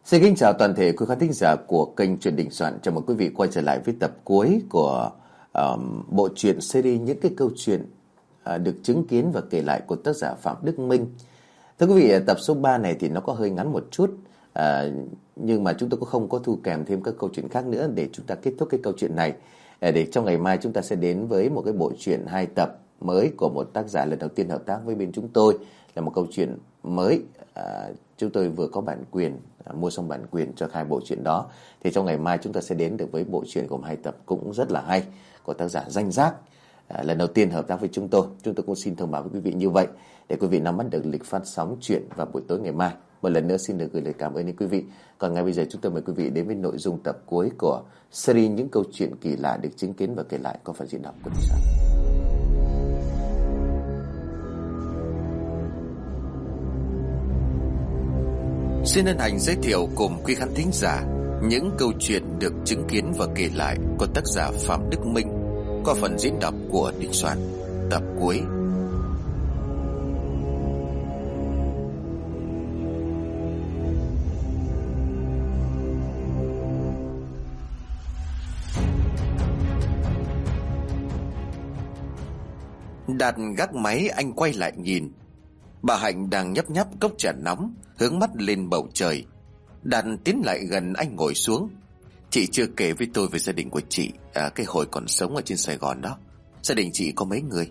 Xin kính chào toàn thể quý khán thính giả của kênh Truyện Đình Soạn. Chào mừng quý vị quay trở lại với tập cuối của bộ truyện series những cái câu chuyện được chứng kiến và kể lại của tác giả Phạm Đức Minh. Thưa quý vị, tập số 3 này thì nó có hơi ngắn một chút, nhưng mà chúng tôi cũng không có thu kèm thêm các câu chuyện khác nữa để chúng ta kết thúc cái câu chuyện này. Để trong ngày mai chúng ta sẽ đến với một cái bộ truyện 2 tập mới của một tác giả lần đầu tiên hợp tác với bên chúng tôi, là một câu chuyện mới. Chúng tôi vừa có bản quyền, mua xong bản quyền cho hai bộ truyện đó. Thì trong ngày mai chúng ta sẽ đến được với bộ truyện gồm 2 tập cũng rất là hay của tác giả Danh Giác, lần đầu tiên hợp tác với chúng tôi. Chúng tôi cũng xin thông báo với quý vị như vậy để quý vị nắm bắt được lịch phát sóng truyện vào buổi tối ngày mai. Một lần nữa xin được gửi lời cảm ơn đến quý vị. Còn ngay bây giờ chúng tôi mời quý vị đến với nội dung tập cuối của series những câu chuyện kỳ lạ được chứng kiến và kể lại qua phần diễn đọc của Đình Soạn. Xin hân hạnh giới thiệu cùng quý khán thính giả những câu chuyện được chứng kiến và kể lại của tác giả Phạm Đức Minh qua phần diễn đọc của Đình Soạn, tập cuối. Đặt gác máy, anh quay lại nhìn. Bà Hạnh đang nhấp nháp cốc trà nóng, hướng mắt lên bầu trời. Đạt tiến lại gần anh ngồi xuống. Chị chưa kể với tôi về gia đình của chị, cái hồi còn sống ở trên Sài Gòn đó. Gia đình chị có mấy người?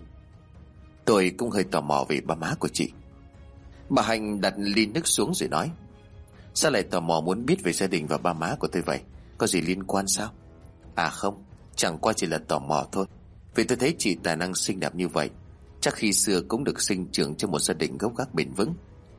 Tôi cũng hơi tò mò về ba má của chị. Bà Hạnh đặt ly nước xuống rồi nói: Sao lại tò mò muốn biết về gia đình và ba má của tôi vậy? Có gì liên quan sao? À không, chẳng qua chỉ là tò mò thôi. Vì tôi thấy chị tài năng xinh đẹp như vậy, chắc khi xưa cũng được sinh trưởng trong một gia đình gốc gác bền vững.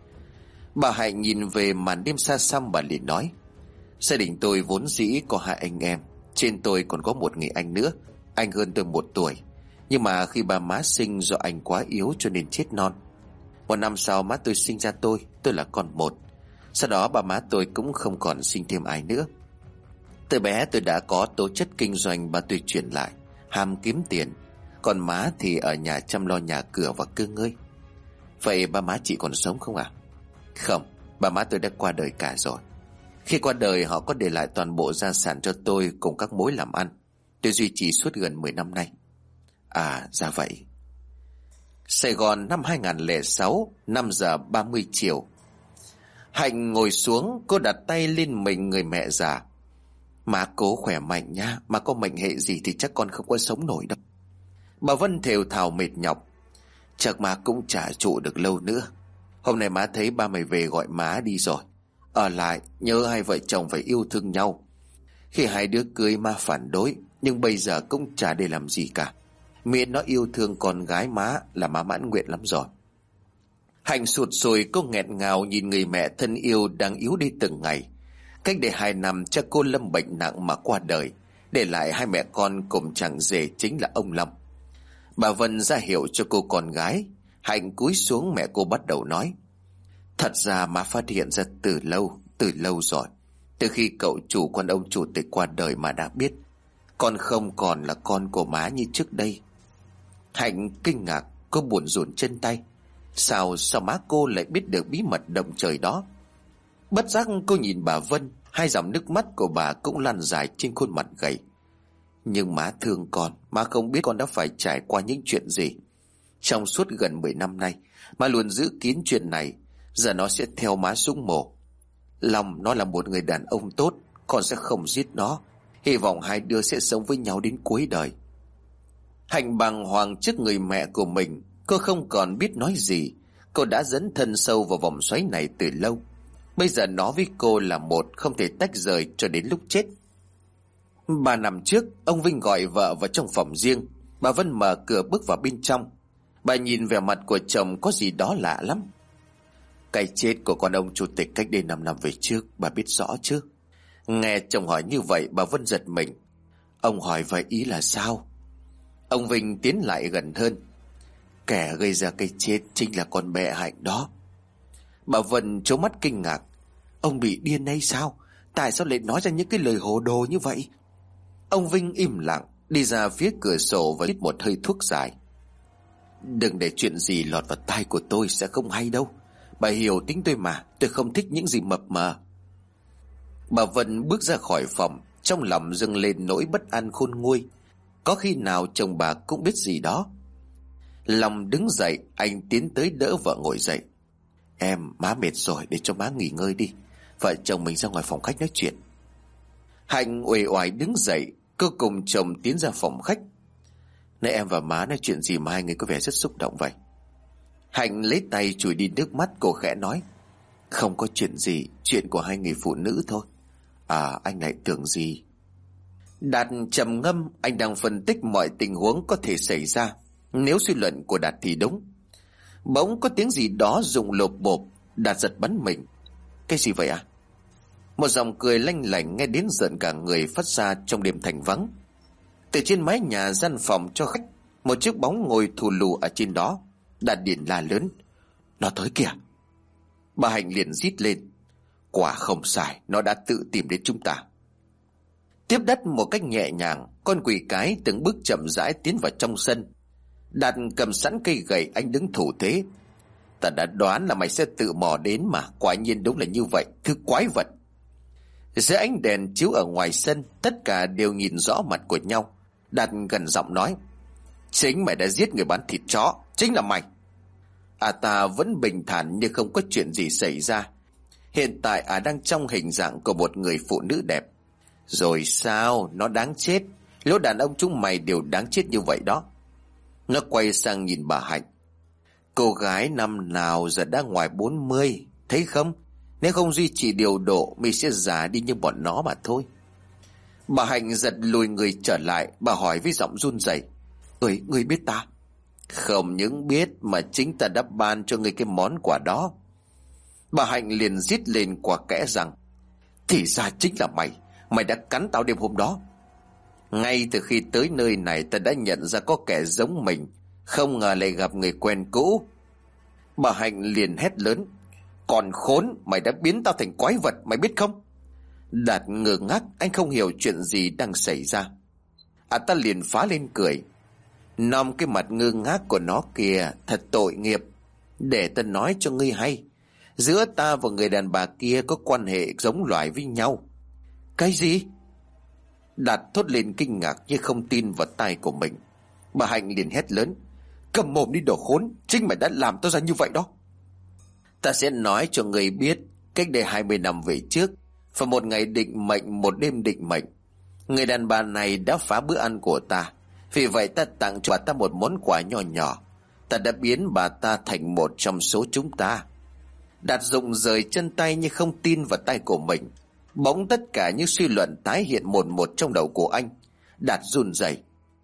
Bà Hạnh nhìn về màn đêm xa xăm, bà liền nói: Gia đình tôi vốn dĩ có 2 anh em, trên tôi còn có một người anh nữa. Anh hơn tôi 1 tuổi, nhưng mà khi bà má sinh do anh quá yếu cho nên chết non. 1 năm sau má tôi sinh ra tôi là con một. Sau đó bà má tôi cũng không còn sinh thêm ai nữa. Từ bé tôi đã có tố chất kinh doanh, bà tôi chuyển lại, ham kiếm tiền. Còn má thì ở nhà chăm lo nhà cửa và cưa ngơi. Vậy ba má chị còn sống không ạ? Không, ba má tôi đã qua đời cả rồi. Khi qua đời họ có để lại toàn bộ gia sản cho tôi cùng các mối làm ăn. Tôi duy trì suốt gần 10 năm nay. À, ra vậy. Sài Gòn năm 2006, 5 giờ 30 chiều. Hạnh ngồi xuống, cô đặt tay lên mình người mẹ già. Má cố khỏe mạnh nha, má có mệnh hệ gì thì chắc con không có sống nổi đâu. Bà Vân thều thào mệt nhọc: Chắc má cũng chả trụ được lâu nữa. Hôm nay má thấy ba mày về gọi má đi rồi. Ở lại nhớ hai vợ chồng phải yêu thương nhau. Khi 2 đứa cưới má phản đối, nhưng bây giờ cũng chả để làm gì cả. Miễn nó yêu thương con gái má là má mãn nguyện lắm rồi. Hạnh sụt sùi, cô nghẹn ngào nhìn người mẹ thân yêu đang yếu đi từng ngày. Cách đây 2 năm cha cô lâm bệnh nặng mà qua đời, để lại 2 mẹ con cùng chàng rể chính là ông Long. Bà Vân ra hiệu cho cô con gái. Hạnh cúi xuống, mẹ cô bắt đầu nói: Thật ra má phát hiện ra từ lâu rồi. Từ khi cậu chủ con ông chủ tịch qua đời mà đã biết. Con không còn là con của má như trước đây. Hạnh kinh ngạc, cô buồn rùn chân tay. Sao má cô lại biết được bí mật động trời đó? Bất giác cô nhìn bà Vân, 2 dòng nước mắt của bà cũng lăn dài trên khuôn mặt gầy. Nhưng má thương con, má không biết con đã phải trải qua những chuyện gì. Trong suốt gần 10 năm nay, má luôn giữ kín chuyện này. Giờ nó sẽ theo má xuống mồ. Long nó là một người đàn ông tốt, con sẽ không giết nó. Hy vọng 2 đứa sẽ sống với nhau đến cuối đời. Hạnh bàng hoàng trước người mẹ của mình. Cô không còn biết nói gì. Cô đã dấn thân sâu vào vòng xoáy này từ lâu. Bây giờ nó với cô là một, không thể tách rời cho đến lúc chết. 3 năm trước, ông Vinh gọi vợ vào trong phòng riêng. Bà Vân mở cửa bước vào bên trong. Bà nhìn vẻ mặt của chồng có gì đó lạ lắm. Cái chết của con ông chủ tịch cách đây 5 năm về trước, bà biết rõ chứ? Nghe chồng hỏi như vậy, bà Vân giật mình. Ông hỏi vậy ý là sao? Ông Vinh tiến lại gần hơn. Kẻ gây ra cái chết chính là con mẹ Hạnh đó. Bà Vân trố mắt kinh ngạc. Ông bị điên hay sao? Tại sao lại nói ra những cái lời hồ đồ như vậy? Ông Vinh im lặng, đi ra phía cửa sổ và hít một hơi thuốc dài. Đừng để chuyện gì lọt vào tai của tôi, sẽ không hay đâu. Bà hiểu tính tôi mà, tôi không thích những gì mập mờ. Bà Vân bước ra khỏi phòng, trong lòng dâng lên nỗi bất an khôn nguôi. Có khi nào chồng bà cũng biết gì đó. Long đứng dậy, anh tiến tới đỡ vợ ngồi dậy. Em, má mệt rồi, để cho má nghỉ ngơi đi. Vợ chồng mình ra ngoài phòng khách nói chuyện. Hạnh uể oải đứng dậy, cô cùng chồng tiến ra phòng khách. Nãy em và má nói chuyện gì mà hai người có vẻ rất xúc động vậy? Hạnh lấy tay chùi đi nước mắt, cô khẽ nói. Không có chuyện gì, chuyện của hai người phụ nữ thôi. À, anh lại tưởng gì? Đạt trầm ngâm, anh đang phân tích mọi tình huống có thể xảy ra. Nếu suy luận của Đạt thì đúng. Bỗng có tiếng gì đó rụng lộp bộp. Đạt giật bắn mình. Cái gì vậy à? Một giọng cười lanh lảnh nghe đến rợn cả người phát ra trong đêm thành vắng. Từ trên mái nhà gian phòng cho khách, một chiếc bóng ngồi thù lù ở trên đó. Đạt điện la lớn. Nó tới kìa. Bà Hạnh liền rít lên. Quả không sai, nó đã tự tìm đến chúng ta. Tiếp đất một cách nhẹ nhàng, con quỷ cái từng bước chậm rãi tiến vào trong sân. Đạt cầm sẵn cây gậy, anh đứng thủ thế. Ta đã đoán là mày sẽ tự mò đến mà, quả nhiên đúng là như vậy, thứ quái vật. Dưới ánh đèn chiếu ở ngoài sân, tất cả đều nhìn rõ mặt của nhau. Đạt gần giọng nói. Chính mày đã giết người bán thịt chó, chính là mày. Ta vẫn bình thản như không có chuyện gì xảy ra. Hiện tại đang trong hình dạng của một người phụ nữ đẹp. Rồi sao, nó đáng chết. Lũ đàn ông chúng mày đều đáng chết như vậy đó. Nó quay sang nhìn bà Hạnh. Cô gái năm nào giờ đã ngoài 40, thấy không? Nếu không duy trì điều độ, mình sẽ già đi như bọn nó mà thôi. Bà Hạnh giật lùi người trở lại. Bà hỏi với giọng run rẩy. Người biết ta? Không những biết mà chính ta đã ban cho người cái món quà đó. Bà Hạnh liền rít lên quả kẽ rằng. Thì ra chính là mày. Mày đã cắn tao đêm hôm đó. Ngay từ khi tới nơi này ta đã nhận ra có kẻ giống mình. Không ngờ lại gặp người quen cũ. Bà Hạnh liền hét lớn. Còn khốn, mày đã biến tao thành quái vật, mày biết không? Đạt ngơ ngác, anh không hiểu chuyện gì đang xảy ra. Ta liền phá lên cười. Nom cái mặt ngơ ngác của nó kìa, thật tội nghiệp. Để ta nói cho ngươi hay. Giữa ta và người đàn bà kia có quan hệ giống loài với nhau. Cái gì? Đạt thốt lên kinh ngạc như không tin vào tai của mình. Bà Hạnh liền hét lớn. Cầm mồm đi đồ khốn, chính mày đã làm tao ra như vậy đó. Ta sẽ nói cho người biết. Cách đây 20 năm về trước, vào một ngày định mệnh, một đêm định mệnh, người đàn bà này đã phá bữa ăn của ta. Vì vậy ta tặng cho bà ta một món quà nho nhỏ. Ta đã biến bà ta thành một trong số chúng ta. Đạt rụng rời chân tay như không tin vào tay của mình. Bỗng tất cả những suy luận tái hiện một trong đầu của anh. Đạt run rẩy.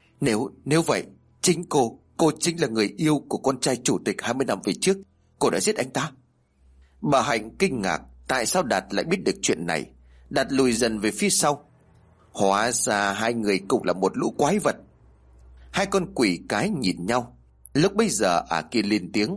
Nếu vậy, chính cô chính là người yêu của con trai chủ tịch 20 năm về trước. Cô đã giết anh ta. Bà Hạnh kinh ngạc. Tại sao Đạt lại biết được chuyện này? Đạt lùi dần về phía sau. Hóa ra hai người cùng là một lũ quái vật. Hai con quỷ cái nhìn nhau. Lúc bấy giờ kia lên tiếng.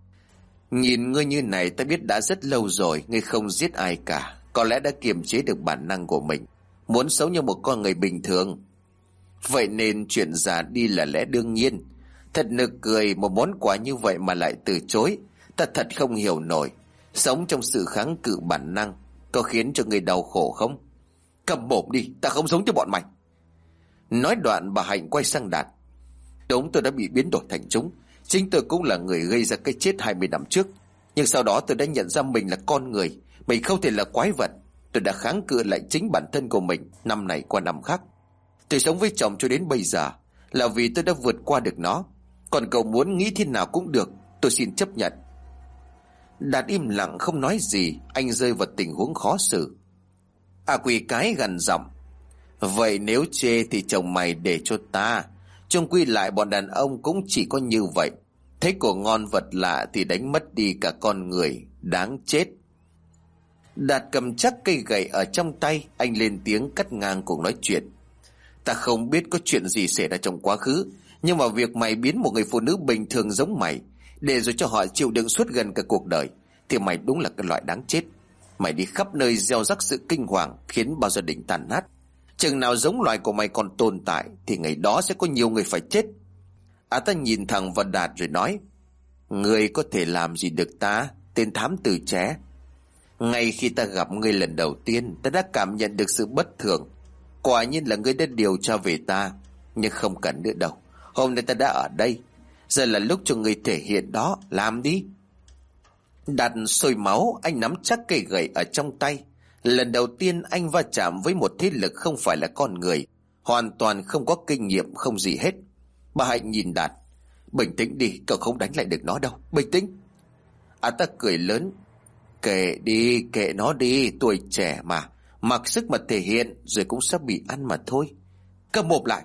Nhìn ngươi như này ta biết đã rất lâu rồi ngươi không giết ai cả. Có lẽ đã kiềm chế được bản năng của mình, muốn sống như một con người bình thường. Vậy nên chuyện già đi là lẽ đương nhiên. Thật nực cười, một món quà như vậy mà lại từ chối. Ta thật không hiểu nổi. Sống trong sự kháng cự bản năng có khiến cho người đau khổ không? Cầm mồm đi, ta không giống cho bọn mày. Nói đoạn bà Hạnh quay sang Đạt. Đúng, tôi đã bị biến đổi thành chúng. Chính tôi cũng là người gây ra cái chết 20 năm trước. Nhưng sau đó tôi đã nhận ra mình là con người. Mình không thể là quái vật. Tôi đã kháng cự lại chính bản thân của mình năm này qua năm khác. Tôi sống với chồng cho đến bây giờ là vì tôi đã vượt qua được nó. Còn cậu muốn nghĩ thế nào cũng được, tôi xin chấp nhận. Đạt im lặng không nói gì. Anh rơi vào tình huống khó xử. Quỷ cái gằn giọng. Vậy nếu chê thì chồng mày để cho ta. Chung quy lại bọn đàn ông cũng chỉ có như vậy. Thấy của ngon vật lạ thì đánh mất đi cả con người. Đáng chết. Đạt cầm chắc cây gậy ở trong tay. Anh lên tiếng cắt ngang cuộc nói chuyện. Ta không biết có chuyện gì xảy ra trong quá khứ, nhưng mà việc mày biến một người phụ nữ bình thường giống mày để rồi cho họ chịu đựng suốt gần cả cuộc đời thì mày đúng là cái loại đáng chết. Mày đi khắp nơi gieo rắc sự kinh hoàng, khiến bao gia đình tàn nát. Chừng nào giống loài của mày còn tồn tại thì ngày đó sẽ có nhiều người phải chết. Ta nhìn thẳng vào Đạt rồi nói. Người có thể làm gì được ta, tên thám tử trẻ? Ngay khi ta gặp ngươi lần đầu tiên, ta đã cảm nhận được sự bất thường. Quả nhiên là ngươi đã điều tra về ta. Nhưng không cần nữa đâu. Hôm nay ta đã ở đây. Giờ là lúc cho ngươi thể hiện đó. Làm đi. Đạt sôi máu, anh nắm chắc cây gậy ở trong tay. Lần đầu tiên anh va chạm với một thế lực không phải là con người, hoàn toàn không có kinh nghiệm, không gì hết. Bà Hạnh nhìn Đạt. Bình tĩnh đi, cậu không đánh lại được nó đâu. Bình tĩnh. Ta cười lớn. Kệ đi, kệ nó đi, tuổi trẻ mà. Mặc sức mà thể hiện rồi cũng sẽ bị ăn mà thôi. Cầm mồm lại.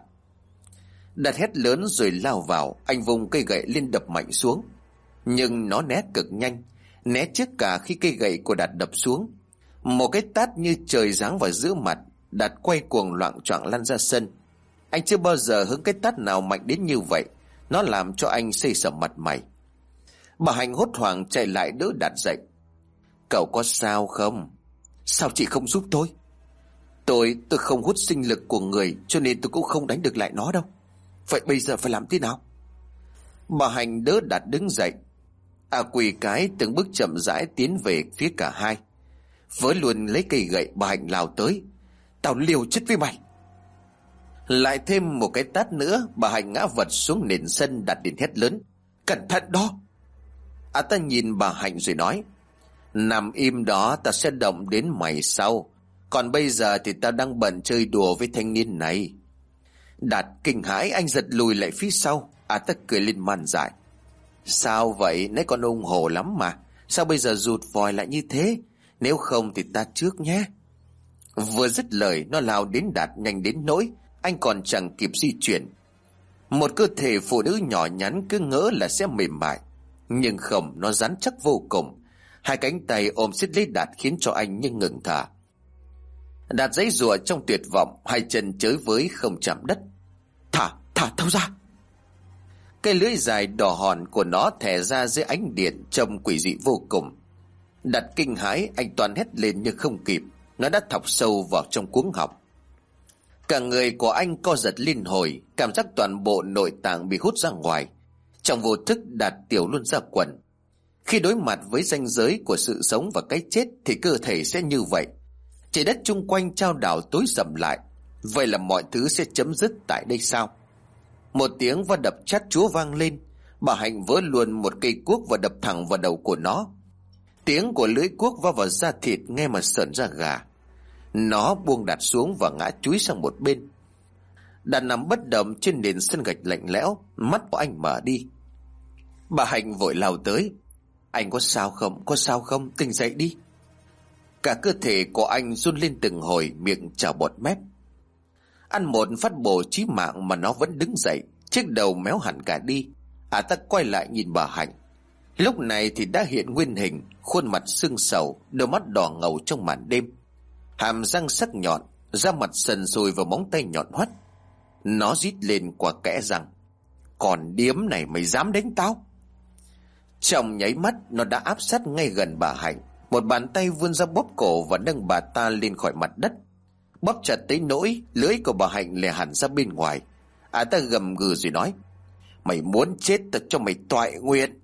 Đạt hét lớn rồi lao vào. Anh vùng cây gậy lên đập mạnh xuống. Nhưng nó né cực nhanh, né trước cả khi cây gậy của Đạt đập xuống. Một cái tát như trời giáng vào giữa mặt. Đạt quay cuồng loạng choạng lăn ra sân. Anh chưa bao giờ hứng cái tát nào mạnh đến như vậy. Nó làm cho anh xây sẩm mặt mày. Bà Hạnh hốt hoảng chạy lại đỡ Đạt dậy. Cậu có sao không? Sao chị không giúp tôi? Tôi không hút sinh lực của người, cho nên tôi cũng không đánh được lại nó đâu. Vậy bây giờ phải làm thế nào? Bà Hạnh đỡ Đạt đứng dậy. Quỳ cái từng bước chậm rãi tiến về phía cả hai. Với luôn lấy cây gậy, bà Hạnh lao tới. Tao liều chết với mày. Lại thêm một cái tát nữa, bà Hạnh ngã vật xuống nền sân. Đạt điện hét lớn. Cẩn thận đó. Ta nhìn bà Hạnh rồi nói. Nằm im đó, ta sẽ động đến mày sau. Còn bây giờ thì tao đang bận chơi đùa với thanh niên này. Đạt kinh hãi, anh giật lùi lại phía sau. Ta cười lên man dại. Sao vậy? Nãy còn ung hồ lắm mà. Sao bây giờ rụt vòi lại như thế? Nếu không thì ta trước nhé. Vừa dứt lời, nó lao đến Đạt nhanh đến nỗi anh còn chẳng kịp di chuyển. Một cơ thể phụ nữ nhỏ nhắn cứ ngỡ là sẽ mềm mại, nhưng không, nó rắn chắc vô cùng. Hai cánh tay ôm siết lấy Đạt khiến cho anh như ngừng thở. Đạt giãy giụa trong tuyệt vọng, hai chân chới với không chạm đất. Thả tao ra. Cái lưỡi dài đỏ hòn của nó thè ra dưới ánh điện trông quỷ dị vô cùng. Đạt kinh hãi, anh toàn hét lên nhưng không kịp. Nó đã thọc sâu vào trong cuống họng. Cả người của anh co giật liên hồi, cảm giác toàn bộ nội tạng bị hút ra ngoài. Trong vô thức, Đạt tiểu luôn ra quần. Khi đối mặt với ranh giới của sự sống và cái chết thì cơ thể sẽ như vậy. Trái đất chung quanh chao đảo tối sầm lại. Vậy là mọi thứ sẽ chấm dứt tại đây sao? Một tiếng va đập chát chúa vang lên. Bà Hạnh vỡ luôn một cây cuốc và đập thẳng vào đầu của nó. Tiếng của lưỡi cuốc va vào da thịt nghe mà sởn da gà. Nó buông Đạt xuống và ngã chúi sang một bên. Đạt nằm bất động trên nền sân gạch lạnh lẽo. Mắt của anh mở đi. Bà Hạnh vội lao tới. Anh có sao không? Có sao không? Tỉnh dậy đi. Cả cơ thể của anh run lên từng hồi, miệng trào bọt mép. Ăn một phát bổ chí mạng mà nó vẫn đứng dậy, chiếc đầu méo hẳn cả đi. Ta quay lại nhìn bà Hạnh. Lúc này thì đã hiện nguyên hình, khuôn mặt sưng sầu, đôi mắt đỏ ngầu trong màn đêm, hàm răng sắc nhọn, da mặt sần sùi và móng tay nhọn hoắt. Nó rít lên qua kẽ răng. Còn điếm này mày dám đánh tao? Trong nháy mắt, nó đã áp sát ngay gần bà Hạnh. Một bàn tay vươn ra bóp cổ và nâng bà ta lên khỏi mặt đất. Bóp chặt tới nỗi lưỡi của bà Hạnh lè hẳn ra bên ngoài. Ta gầm gừ rồi nói. Mày muốn chết ta cho mày toại nguyện.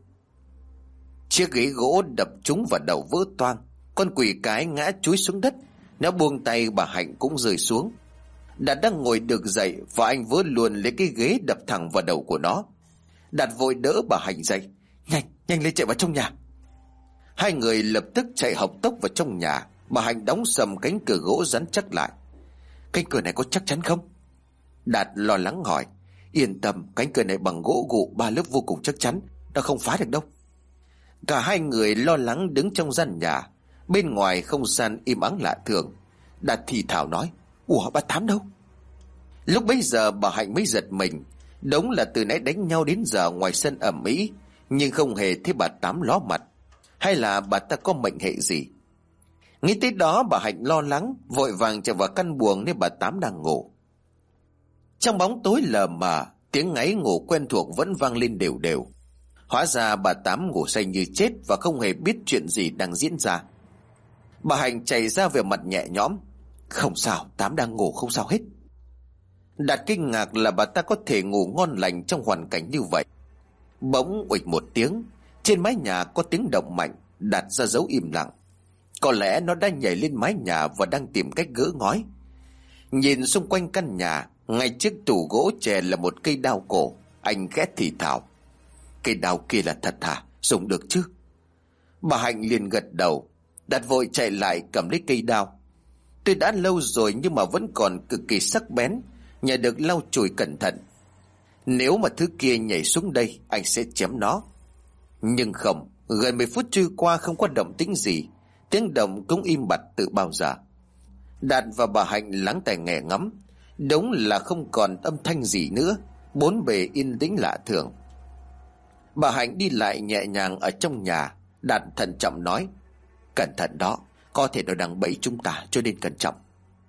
Chiếc ghế gỗ đập trúng vào đầu vỡ toang. Con quỷ cái ngã chúi xuống đất. Nó buông tay, bà Hạnh cũng rơi xuống. Đạt đang ngồi được dậy và anh vớ luôn lấy cái ghế đập thẳng vào đầu của nó. Đạt vội đỡ bà Hạnh dậy. Nhanh lên, chạy vào trong nhà. Hai người lập tức chạy học tốc vào trong nhà. Bà Hạnh đóng sầm cánh cửa gỗ rắn chắc lại. Cánh cửa này có chắc chắn không? Đạt lo lắng hỏi. Yên tâm, cánh cửa này bằng gỗ gụ 3 lớp vô cùng chắc chắn, nó không phá được đâu. Cả hai người lo lắng đứng trong gian nhà. Bên ngoài không gian im ắng lạ thường. Đạt thì thào nói. Ủa, bà Tám đâu? Lúc bấy giờ bà Hạnh mới giật mình. Đúng là từ nãy đánh nhau đến giờ ngoài sân ầm ĩ, nhưng không hề thấy bà Tám ló mặt. Hay là bà ta có mệnh hệ gì? Nghĩ tới đó, bà Hạnh lo lắng, vội vàng chạy vào căn buồng nơi bà Tám đang ngủ. Trong bóng tối lờ mờ, tiếng ngáy ngủ quen thuộc vẫn vang lên đều đều. Hóa ra bà Tám ngủ say như chết và không hề biết chuyện gì đang diễn ra. Bà Hạnh chạy ra về mặt nhẹ nhõm. Không sao, Tám đang ngủ không sao hết. Đạt kinh ngạc là bà ta có thể ngủ ngon lành trong hoàn cảnh như vậy. Bỗng uịch một tiếng, trên mái nhà có tiếng động mạnh. Đạt ra dấu im lặng. Có lẽ nó đã nhảy lên mái nhà và đang tìm cách gỡ ngói. Nhìn xung quanh căn nhà, ngay trước tủ gỗ chè là một cây đao cổ. Anh khẽ thì thào: "Cây đao kia là thật hả? Dùng được chứ?" Bà Hạnh liền gật đầu. Đạt vội chạy lại cầm lấy cây đao. Tuy đã lâu rồi nhưng mà vẫn còn cực kỳ sắc bén, nhờ được lau chùi cẩn thận. Nếu mà thứ kia nhảy xuống đây, anh sẽ chém nó. Nhưng không, gần 10 phút trôi qua không có động tĩnh gì. Tiếng động cũng im bặt từ bao giờ. Đạt và bà Hạnh lắng tai nghe ngắm. Đúng là không còn âm thanh gì nữa. Bốn bề yên tĩnh lạ thường. Bà Hạnh đi lại nhẹ nhàng ở trong nhà. Đạt thận trọng nói: "Cẩn thận đó, có thể nó đang bẫy chúng ta, cho nên cẩn trọng."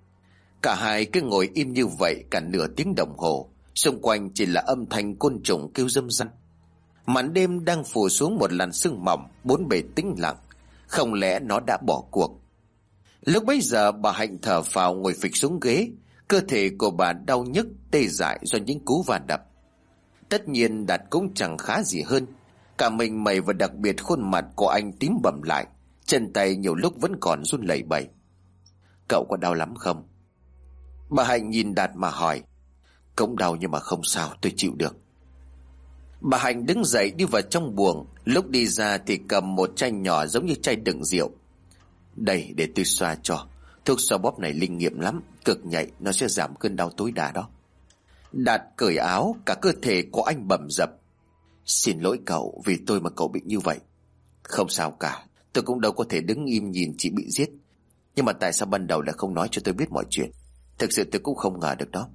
Cả hai cứ ngồi im như vậy cả nửa tiếng đồng hồ. Xung quanh chỉ là âm thanh côn trùng kêu râm ran. Màn đêm đang phủ xuống một làn sương mỏng, bốn bề tĩnh lặng. Không lẽ nó đã bỏ cuộc? Lúc bấy giờ bà Hạnh thở phào ngồi phịch xuống ghế. Cơ thể của bà đau nhức tê dại do những cú va đập. Tất nhiên Đạt cũng chẳng khá gì hơn. Cả mình mày và đặc biệt khuôn mặt của anh tím bầm lại, chân tay nhiều lúc vẫn còn run lẩy bẩy. "Cậu có đau lắm không?" Bà Hạnh nhìn Đạt mà hỏi. "Cũng đau nhưng mà không sao, tôi chịu được." Bà Hạnh đứng dậy đi vào trong buồng. Lúc đi ra thì cầm một chai nhỏ giống như chai đựng rượu. "Đây, để tôi xoa cho. Thuốc xoa bóp này linh nghiệm lắm, cực nhạy, nó sẽ giảm cơn đau tối đa đó." Đạt cởi áo, cả cơ thể của anh bầm dập. "Xin lỗi cậu, vì tôi mà cậu bị như vậy." "Không sao cả, tôi cũng đâu có thể đứng im nhìn chị bị giết. Nhưng mà tại sao ban đầu lại không nói cho tôi biết mọi chuyện? Thực sự tôi cũng không ngờ được đó."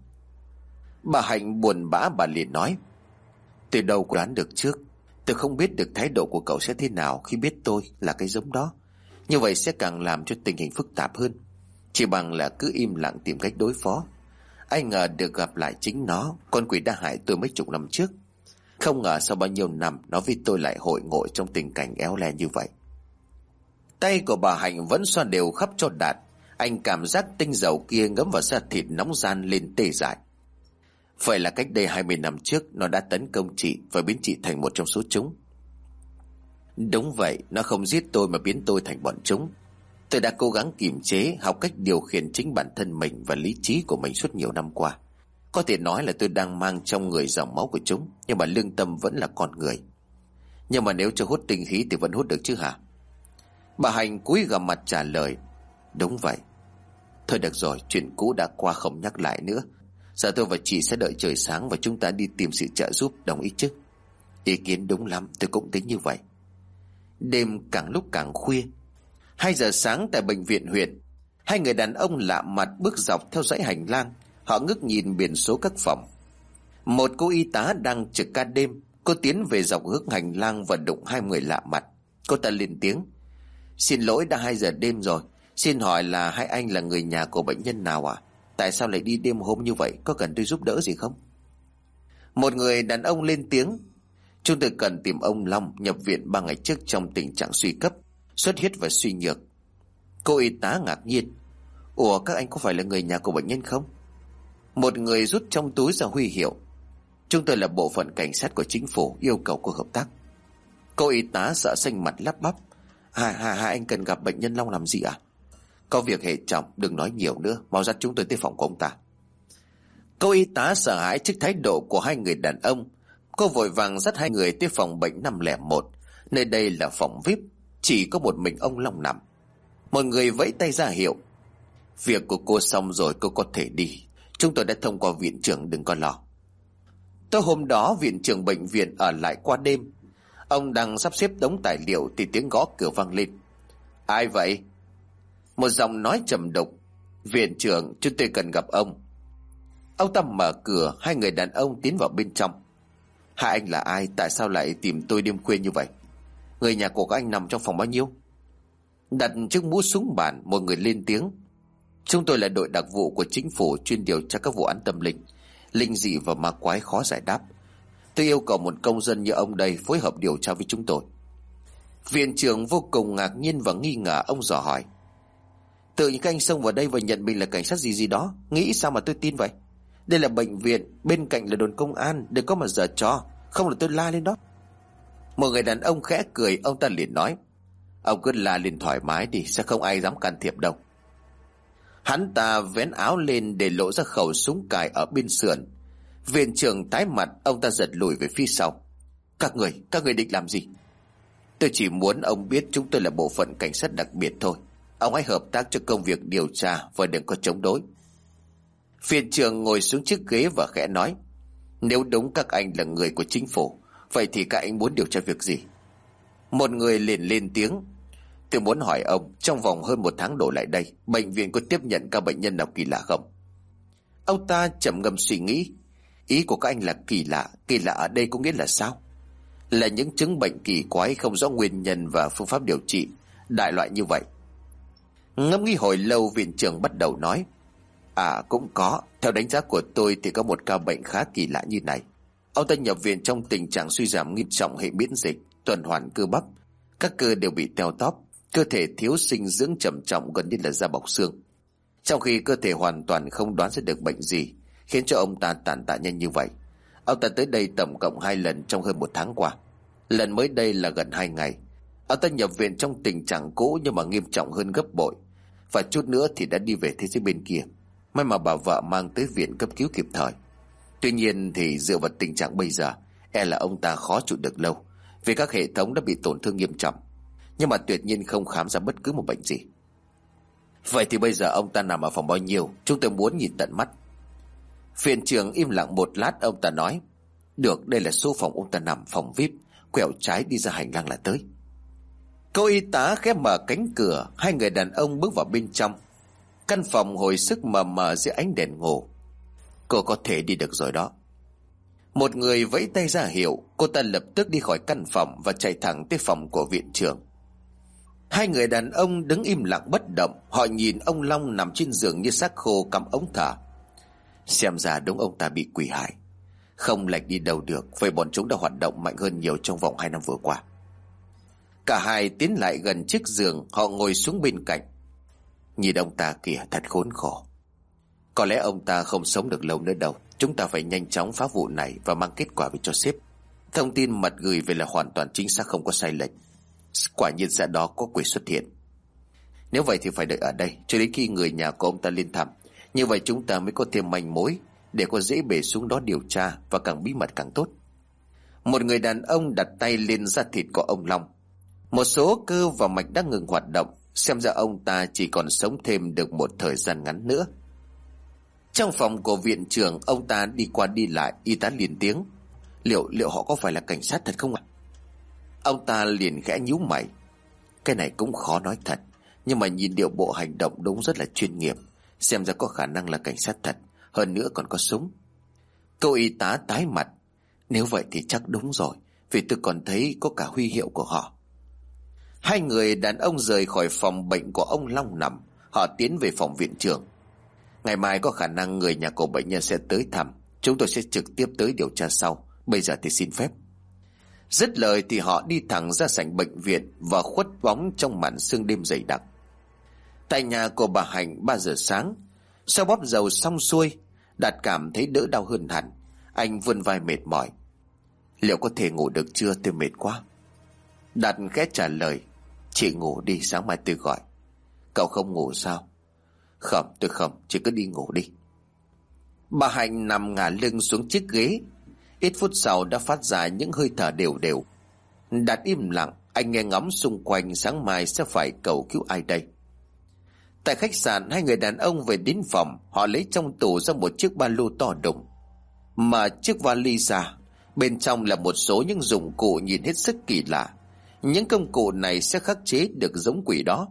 Bà Hạnh buồn bã, bà liền nói: "Tôi đâu có đoán được trước. Tôi không biết được thái độ của cậu sẽ thế nào khi biết tôi là cái giống đó. Như vậy sẽ càng làm cho tình hình phức tạp hơn. Chỉ bằng là cứ im lặng tìm cách đối phó. Ai ngờ được gặp lại chính nó, con quỷ đã hại tôi mấy chục năm trước. Không ngờ sau bao nhiêu năm nó với tôi lại hội ngộ trong tình cảnh éo le như vậy." Tay của bà Hạnh vẫn xoa đều khắp cho Đạt. Anh cảm giác tinh dầu kia ngấm vào da thịt nóng ran lên tê dại. Vậy là cách đây 20 năm trước nó đã tấn công chị và biến chị thành một trong số chúng. Đúng vậy, nó không giết tôi mà biến tôi thành bọn chúng. Tôi đã cố gắng kiềm chế, học cách điều khiển chính bản thân mình và lý trí của mình suốt nhiều năm qua. Có thể nói là tôi đang mang trong người dòng máu của chúng, nhưng mà lương tâm vẫn là con người. Nhưng mà nếu cho hút tinh khí thì vẫn hút được chứ hả? Bà Hành cúi gằm mặt trả lời: "Đúng vậy." "Thôi được rồi, chuyện cũ đã qua không nhắc lại nữa. Giờ tôi và chị sẽ đợi trời sáng và chúng ta đi tìm sự trợ giúp, đồng ý chứ?" "Ý kiến đúng lắm, tôi cũng tính như vậy." Đêm càng lúc càng khuya. 2 giờ sáng tại bệnh viện huyện, hai người đàn ông lạ mặt bước dọc theo dãy hành lang. Họ ngước nhìn biển số các phòng. Một cô y tá đang trực ca đêm. Cô tiến về dọc hướng hành lang và đụng hai người lạ mặt. Cô ta lên tiếng: "Xin lỗi, đã 2 giờ đêm rồi. Xin hỏi là hai anh là người nhà của bệnh nhân nào à? Tại sao lại đi đêm hôm như vậy? Có cần tôi giúp đỡ gì không?" Một người đàn ông lên tiếng: "Chúng tôi cần tìm ông Long, nhập viện 3 ngày trước trong tình trạng suy cấp, xuất huyết và suy nhược." Cô y tá ngạc nhiên: "Ủa, các anh có phải là người nhà của bệnh nhân không?" Một người rút trong túi ra huy hiệu: "Chúng tôi là bộ phận cảnh sát của chính phủ, yêu cầu cuộc hợp tác." Cô y tá sợ xanh mặt lắp bắp: Hai anh cần gặp bệnh nhân Long làm gì à?" "Có việc hệ trọng, đừng nói nhiều nữa, mau dắt chúng tôi tới phòng của ông ta." Cô y tá sợ hãi trước thái độ của hai người đàn ông. Cô vội vàng dắt hai người tới phòng bệnh 501. Nơi đây là phòng VIP, chỉ có một mình ông Long nằm. Một người vẫy tay ra hiệu: "Việc của cô xong rồi, cô có thể đi. Chúng tôi đã thông qua viện trưởng, đừng có lo." Tối hôm đó viện trưởng bệnh viện ở lại qua đêm. Ông đang sắp xếp đống tài liệu thì tiếng gõ cửa vang lên. "Ai vậy?" Một giọng nói trầm đục: "Viện trưởng, chúng tôi cần gặp ông." Ông ta mở cửa, hai người đàn ông tiến vào bên trong. "Hai anh là ai? Tại sao lại tìm tôi đêm khuya như vậy? Người nhà của các anh nằm trong phòng bao nhiêu?" Đặt chiếc mũ xuống bàn, một người lên tiếng: "Chúng tôi là đội đặc vụ của chính phủ, chuyên điều tra các vụ án tâm linh, linh dị và ma quái khó giải đáp. Tôi yêu cầu một công dân như ông đây phối hợp điều tra với chúng tôi." Viện trưởng vô cùng ngạc nhiên và nghi ngờ. Ông dò hỏi: "Tự nhiên các anh xông vào đây và nhận mình là cảnh sát gì gì đó, nghĩ sao mà tôi tin vậy? Đây là bệnh viện, bên cạnh là đồn công an, đừng có mà giở trò, không là tôi la lên đó." Một người đàn ông khẽ cười. Ông ta liền nói: Ông cứ la lên thoải mái đi, sẽ không ai dám can thiệp đâu. Hắn ta vén áo lên để lộ ra khẩu súng cài ở bên sườn. Viện trưởng tái mặt, ông ta giật lùi về phía sau. Các người định làm gì? Tôi chỉ muốn ông biết chúng tôi là bộ phận cảnh sát đặc biệt thôi. Ông hãy hợp tác cho công việc điều tra và đừng có chống đối. Viện trưởng ngồi xuống chiếc ghế và khẽ nói: Nếu đúng các anh là người của chính phủ, vậy thì các anh muốn điều tra việc gì? Một người liền lên tiếng: Tôi muốn hỏi ông, trong vòng hơn 1 tháng đổ lại đây, bệnh viện có tiếp nhận các bệnh nhân nào kỳ lạ không? Ông ta trầm ngâm suy nghĩ. Ý của các anh là kỳ lạ ở đây có nghĩa là sao? Là những chứng bệnh kỳ quái không rõ nguyên nhân và phương pháp điều trị, đại loại như vậy. Ngẫm nghĩ hồi lâu, viện trưởng bắt đầu nói: Cũng có. Theo đánh giá của tôi thì có một ca bệnh khá kỳ lạ như này. Ông ta nhập viện trong tình trạng suy giảm nghiêm trọng hệ miễn dịch, tuần hoàn cơ bắp, các cơ đều bị teo tóp, cơ thể thiếu dinh dưỡng trầm trọng, gần như là da bọc xương. Trong khi cơ thể hoàn toàn không đoán ra được bệnh gì, khiến cho ông ta tàn tạ nhanh như vậy. Ông ta tới đây tổng cộng 2 lần trong hơn 1 tháng qua. Lần mới đây là gần 2 ngày. Ông ta nhập viện trong tình trạng cũ nhưng mà nghiêm trọng hơn gấp bội, và chút nữa thì đã đi về thế giới bên kia. May mà bà vợ mang tới viện cấp cứu kịp thời. Tuy nhiên thì dựa vào tình trạng bây giờ, là ông ta khó trụ được lâu, vì các hệ thống đã bị tổn thương nghiêm trọng, nhưng mà tuyệt nhiên không khám ra bất cứ một bệnh gì. Vậy thì bây giờ ông ta nằm ở phòng bao nhiêu? Chúng tôi muốn nhìn tận mắt. Viện trưởng im lặng một lát, ông ta nói: Được, đây là số phòng ông ta nằm, phòng VIP, quẹo trái đi ra hành lang là tới. Cô y tá khép mở cánh cửa, 2 người đàn ông bước vào bên trong. Căn phòng hồi sức mờ mờ dưới ánh đèn ngủ. Cô có thể đi được rồi đó. Một người vẫy tay ra hiệu. Cô ta lập tức đi khỏi căn phòng và chạy thẳng tới phòng của viện trưởng. 2 người đàn ông đứng im lặng bất động. Họ nhìn ông Long nằm trên giường như xác khô, cắm ống thở. Xem ra đúng ông ta bị quỷ hại, không lệch đi đâu được. Vậy bọn chúng đã hoạt động mạnh hơn nhiều trong vòng 2 năm vừa qua. Cả hai tiến lại gần chiếc giường. Họ ngồi xuống bên cạnh. Nhìn ông ta kìa, thật khốn khổ. Có lẽ ông ta không sống được lâu nữa đâu. Chúng ta phải nhanh chóng phá vụ này và mang kết quả về cho sếp. Thông tin mật gửi về là hoàn toàn chính xác, không có sai lệch. Quả nhiên ra đó có quỷ xuất hiện. Nếu vậy thì phải đợi ở đây cho đến khi người nhà của ông ta lên thăm. Như vậy chúng ta mới có thêm manh mối để có dễ bề xuống đó điều tra, và càng bí mật càng tốt. Một người đàn ông đặt tay lên da thịt của ông Long. Một số cơ và mạch đã ngừng hoạt động. Xem ra ông ta chỉ còn sống thêm được một thời gian ngắn nữa. Trong phòng của viện trưởng, ông ta đi qua đi lại. Y tá liền tiếng: Liệu họ có phải là cảnh sát thật không ạ? Ông ta liền khẽ nhíu mày. Cái này cũng khó nói thật, nhưng mà nhìn điệu bộ hành động đúng rất là chuyên nghiệp. Xem ra có khả năng là cảnh sát thật, hơn nữa còn có súng. Cô y tá tái mặt. Nếu vậy thì chắc đúng rồi, vì tôi còn thấy có cả huy hiệu của họ. 2 người đàn ông rời khỏi phòng bệnh của ông Long nằm. Họ tiến về phòng viện trưởng. Ngày mai có khả năng người nhà của bệnh nhân sẽ tới thăm. Chúng tôi sẽ trực tiếp tới điều tra sau. Bây giờ thì xin phép. Dứt lời thì họ đi thẳng ra sảnh bệnh viện và khuất bóng trong màn sương đêm dày đặc. Tại nhà của bà Hạnh 3 giờ sáng, sau bóp dầu xong xuôi, Đạt cảm thấy đỡ đau hơn hẳn. Anh vươn vai mệt mỏi. Liệu có thể ngủ được chưa, tôi mệt quá. Đạt khẽ trả lời: Chị ngủ đi, sáng mai tôi gọi. Cậu không ngủ sao? Không, tôi không, chị cứ đi ngủ đi. Bà Hạnh nằm ngả lưng xuống chiếc ghế. Ít phút sau đã phát ra những hơi thở đều đều. Đạt im lặng, anh nghe ngóng xung quanh sáng mai sẽ phải cầu cứu ai đây. Tại khách sạn, 2 người đàn ông về đến phòng. Họ lấy trong tủ ra một chiếc ba lô to đùng, mà chiếc vali ra. Bên trong là một số những dụng cụ nhìn hết sức kỳ lạ. Những công cụ này sẽ khắc chế được giống quỷ đó.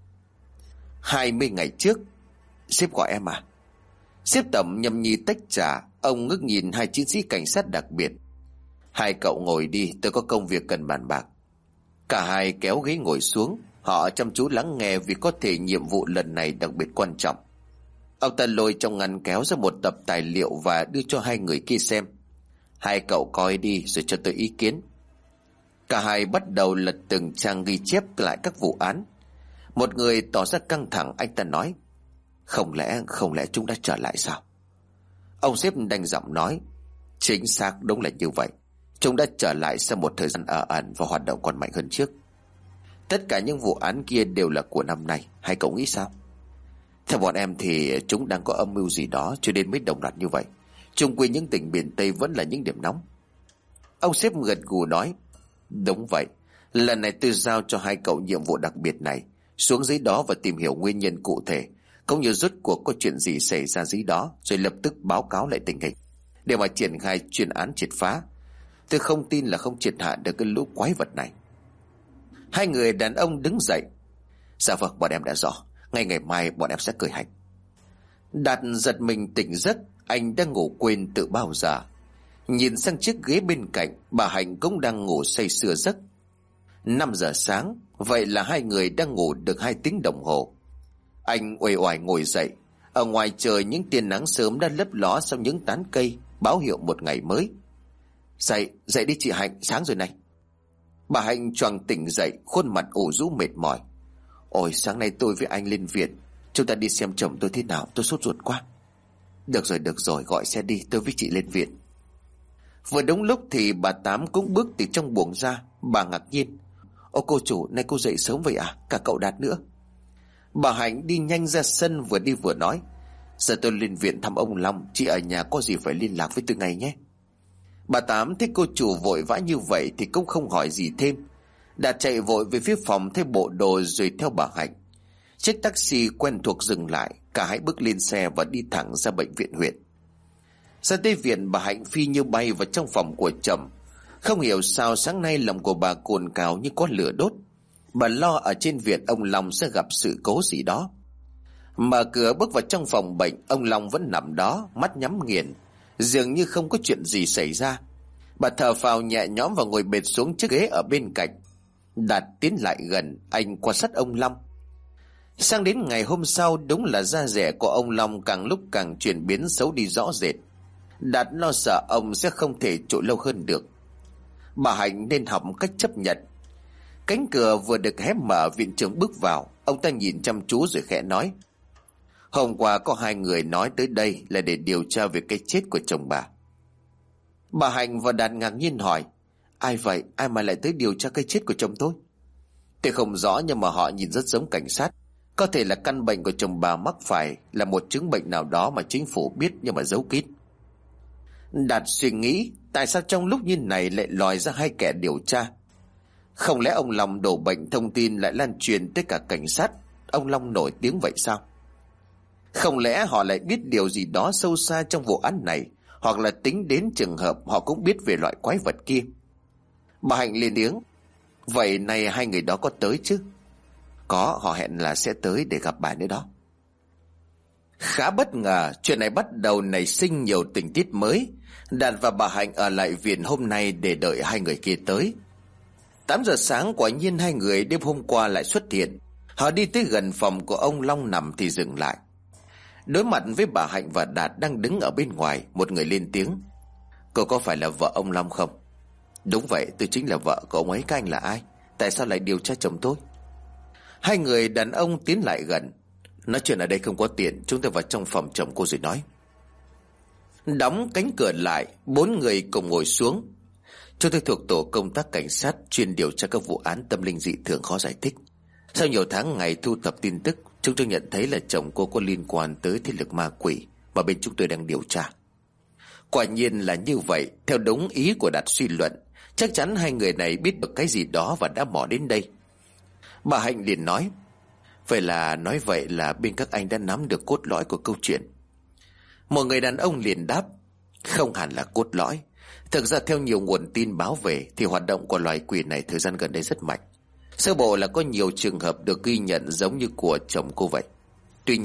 20 ngày trước. Sếp gọi em à? Sếp Tẩm nhâm nhi tách trà. Ông ngước nhìn 2 chiến sĩ cảnh sát đặc biệt. 2 cậu ngồi đi, tôi có công việc cần bàn bạc. Cả hai kéo ghế ngồi xuống. Họ chăm chú lắng nghe vì có thể nhiệm vụ lần này đặc biệt quan trọng. Ông ta lôi trong ngăn kéo ra một tập tài liệu và đưa cho 2 người kia xem. 2 cậu coi đi rồi cho tôi ý kiến. Cả hai bắt đầu lật từng trang ghi chép lại các vụ án. Một người tỏ ra căng thẳng, anh ta nói: Không lẽ chúng đã trở lại sao? Ông sếp đanh giọng nói: Chính xác, đúng là như vậy. Chúng đã trở lại sau một thời gian ẩn và hoạt động còn mạnh hơn trước. Tất cả những vụ án kia đều là của năm nay. Hai cậu nghĩ sao? Theo bọn em thì chúng đang có âm mưu gì đó cho nên mới đồng loạt như vậy. Chung quy những tỉnh miền Tây vẫn là những điểm nóng. Ông sếp gật gù nói: Đúng vậy. Lần này tôi giao cho hai cậu nhiệm vụ đặc biệt này, xuống dưới đó và tìm hiểu nguyên nhân cụ thể, cũng như rốt cuộc có chuyện gì xảy ra dưới đó, rồi lập tức báo cáo lại tình hình để mà triển khai chuyên án triệt phá. Tôi không tin là không triệt hạ được cái lũ quái vật này. Hai người đàn ông đứng dậy: Dạ vâng, bọn em đã rõ. Ngay ngày mai bọn em sẽ cởi hành. Đạt giật mình tỉnh giấc. Anh đang ngủ quên từ bao giờ. Nhìn sang chiếc ghế bên cạnh, bà Hạnh cũng đang ngủ say sưa giấc. 5 giờ sáng, vậy là hai người đang ngủ được 2 tiếng đồng hồ. Anh uể oải ngồi dậy. Ở ngoài trời những tia nắng sớm đã lấp ló sau những tán cây, báo hiệu một ngày mới. Dậy đi chị Hạnh, sáng rồi này. Bà Hạnh choàng tỉnh dậy, khuôn mặt ủ rũ mệt mỏi. Ôi, sáng nay tôi với anh lên viện, chúng ta đi xem chồng tôi thế nào, tôi sốt ruột quá. Được rồi, gọi xe đi, tôi với chị lên viện. Vừa đúng lúc thì bà Tám cũng bước từ trong buồng ra. Bà ngạc nhiên: Ô cô chủ, nay cô dậy sớm vậy à? Cả cậu Đạt nữa. Bà Hạnh đi nhanh ra sân, vừa đi vừa nói: Giờ tôi lên viện thăm ông Long, chị ở nhà có gì phải liên lạc với tôi ngay nhé. Bà Tám thấy cô chủ vội vã như vậy thì cũng không hỏi gì thêm. Đạt chạy vội về phía phòng thay bộ đồ rồi theo bà Hạnh. Chiếc taxi quen thuộc dừng lại, cả hai bước lên xe và đi thẳng ra bệnh viện huyện. Ra tới viện, bà Hạnh phi như bay vào trong phòng của chồng. Không hiểu sao sáng nay lòng của bà cồn cào như có lửa đốt. Bà lo ở trên viện ông Long sẽ gặp sự cố gì đó. Mở cửa bước vào trong phòng bệnh, ông Long vẫn nằm đó, mắt nhắm nghiền, dường như không có chuyện gì xảy ra. Bà thở phào nhẹ nhõm và ngồi bệt xuống chiếc ghế ở bên cạnh. Đạt tiến lại gần, anh quan sát ông Long. Sang đến ngày hôm sau, đúng là da dẻ của ông Long càng lúc càng chuyển biến xấu đi rõ rệt. Đạt lo sợ ông sẽ không thể trụ lâu hơn được. Bà Hạnh nên học cách chấp nhận. Cánh cửa vừa được hé mở, viện trưởng bước vào. Ông ta nhìn chăm chú rồi khẽ nói: Hôm qua có 2 người nói tới đây là để điều tra về cái chết của chồng bà. Bà Hạnh và Đạt ngạc nhiên hỏi: Ai vậy? Ai mà lại tới điều tra cái chết của chồng tôi? Tôi không rõ, nhưng mà họ nhìn rất giống cảnh sát. Có thể là căn bệnh của chồng bà mắc phải là một chứng bệnh nào đó mà chính phủ biết nhưng mà giấu kín. Đạt suy nghĩ, tại sao trong lúc như này lại lòi ra 2 kẻ điều tra? Không lẽ ông Long đổ bệnh, thông tin lại lan truyền tới cả cảnh sát? Ông Long nổi tiếng vậy sao? Không lẽ họ lại biết điều gì đó sâu xa trong vụ án này, hoặc là tính đến trường hợp họ cũng biết về loại quái vật kia? Bà Hạnh lên tiếng: Vậy này 2 người đó có tới chứ? Có, họ hẹn là sẽ tới để gặp bà nữa đó. Khá bất ngờ, chuyện này bắt đầu nảy sinh nhiều tình tiết mới. Đạt và bà Hạnh ở lại viện hôm nay để đợi 2 người kia tới. 8 giờ sáng, quả nhiên 2 người đêm hôm qua lại xuất hiện. Họ đi tới gần phòng của ông Long nằm thì dừng lại. Đối mặt với bà Hạnh và Đạt đang đứng ở bên ngoài, một người lên tiếng: Cô có phải là vợ ông Long không? Đúng vậy, tôi chính là vợ của ông ấy. Các anh là ai? Tại sao lại điều tra chồng tôi? 2 người đàn ông tiến lại gần. Nói chuyện ở đây không có tiền, chúng tôi vào trong phòng chồng cô rồi nói. Đóng cánh cửa lại, 4 người cùng ngồi xuống. Chúng tôi thuộc tổ công tác cảnh sát chuyên điều tra các vụ án tâm linh dị thường khó giải thích. Sau nhiều tháng ngày thu thập tin tức, chúng tôi nhận thấy là chồng cô có liên quan tới thế lực ma quỷ mà bên chúng tôi đang điều tra. Quả nhiên là như vậy. Theo đúng ý của Đạt suy luận, chắc chắn 2 người này biết được cái gì đó và đã mò đến đây. Bà Hạnh liền nói: Vậy là bên các anh đã nắm được cốt lõi của câu chuyện. Một người đàn ông liền đáp: Không hẳn là cốt lõi. Thực ra theo nhiều nguồn tin báo về thì hoạt động của loài quỷ này thời gian gần đây rất mạnh. Sơ bộ là có nhiều trường hợp được ghi nhận giống như của chồng cô vậy. Tuy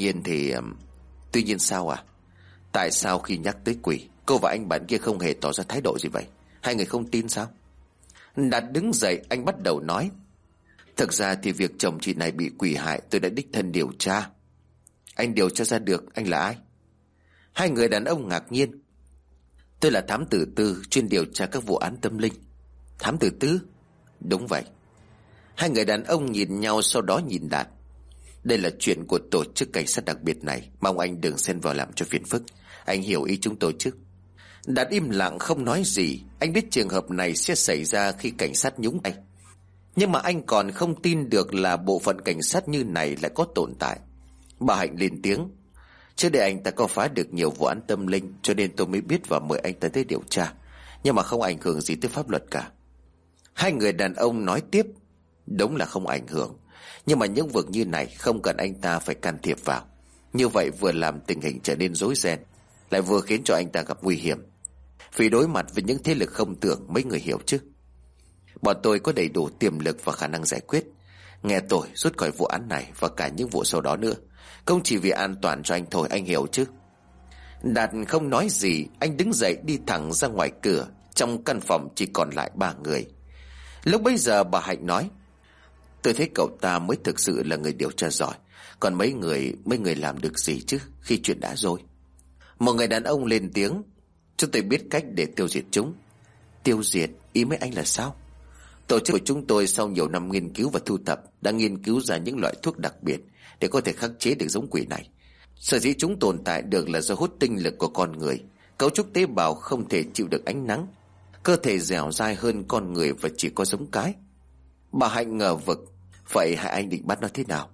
nhiên sao à? Tại sao khi nhắc tới quỷ, cô và anh bạn kia không hề tỏ ra thái độ gì vậy? 2 người không tin sao? Đạt đứng dậy, anh bắt đầu nói: Thực ra thì việc chồng chị này bị quỷ hại tôi đã đích thân điều tra. Anh điều tra ra được anh là ai? 2 người đàn ông ngạc nhiên. Tôi là thám tử tư, chuyên điều tra các vụ án tâm linh. Thám tử tư? Đúng vậy. 2 người đàn ông nhìn nhau, sau đó nhìn Đạt. Đây là chuyện của tổ chức cảnh sát đặc biệt này, mong anh đừng xen vào làm cho phiền phức. Anh hiểu ý chúng tôi chứ? Đạt im lặng không nói gì. Anh biết trường hợp này sẽ xảy ra khi cảnh sát nhúng tay. Nhưng mà anh còn không tin được là bộ phận cảnh sát như này lại có tồn tại. Bà Hạnh lên tiếng: Trước đây anh ta có phá được nhiều vụ án tâm linh, cho nên tôi mới biết và mời anh ta tới điều tra, nhưng mà không ảnh hưởng gì tới pháp luật cả. Hai người đàn ông nói tiếp: Đúng là không ảnh hưởng, nhưng mà những việc như này không cần anh ta phải can thiệp vào. Như vậy vừa làm tình hình trở nên rối ren, lại vừa khiến cho anh ta gặp nguy hiểm. Vì đối mặt với những thế lực không tưởng, mấy người hiểu chứ. Bọn tôi có đầy đủ tiềm lực và khả năng giải quyết. Nghe tôi rút khỏi vụ án này và cả những vụ sau đó nữa, không chỉ vì an toàn cho anh thôi, anh hiểu chứ. Đạt không nói gì, anh đứng dậy đi thẳng ra ngoài cửa. Trong căn phòng chỉ còn lại 3 người. Lúc bấy giờ bà Hạnh nói: Tôi thấy cậu ta mới thực sự là người điều tra giỏi, còn mấy người làm được gì chứ khi chuyện đã rồi. Một người đàn ông lên tiếng: Chúng tôi biết cách để tiêu diệt chúng. Tiêu diệt? Ý mấy anh là sao? Tổ chức của chúng tôi sau nhiều năm nghiên cứu và thu thập đã nghiên cứu ra những loại thuốc đặc biệt để có thể khắc chế được giống quỷ này. Sở dĩ chúng tồn tại được là do hút tinh lực của con người. Cấu trúc tế bào không thể chịu được ánh nắng, cơ thể dẻo dai hơn con người và chỉ có giống cái. Bà Hạnh ngờ vực: Vậy hai anh định bắt nó thế nào?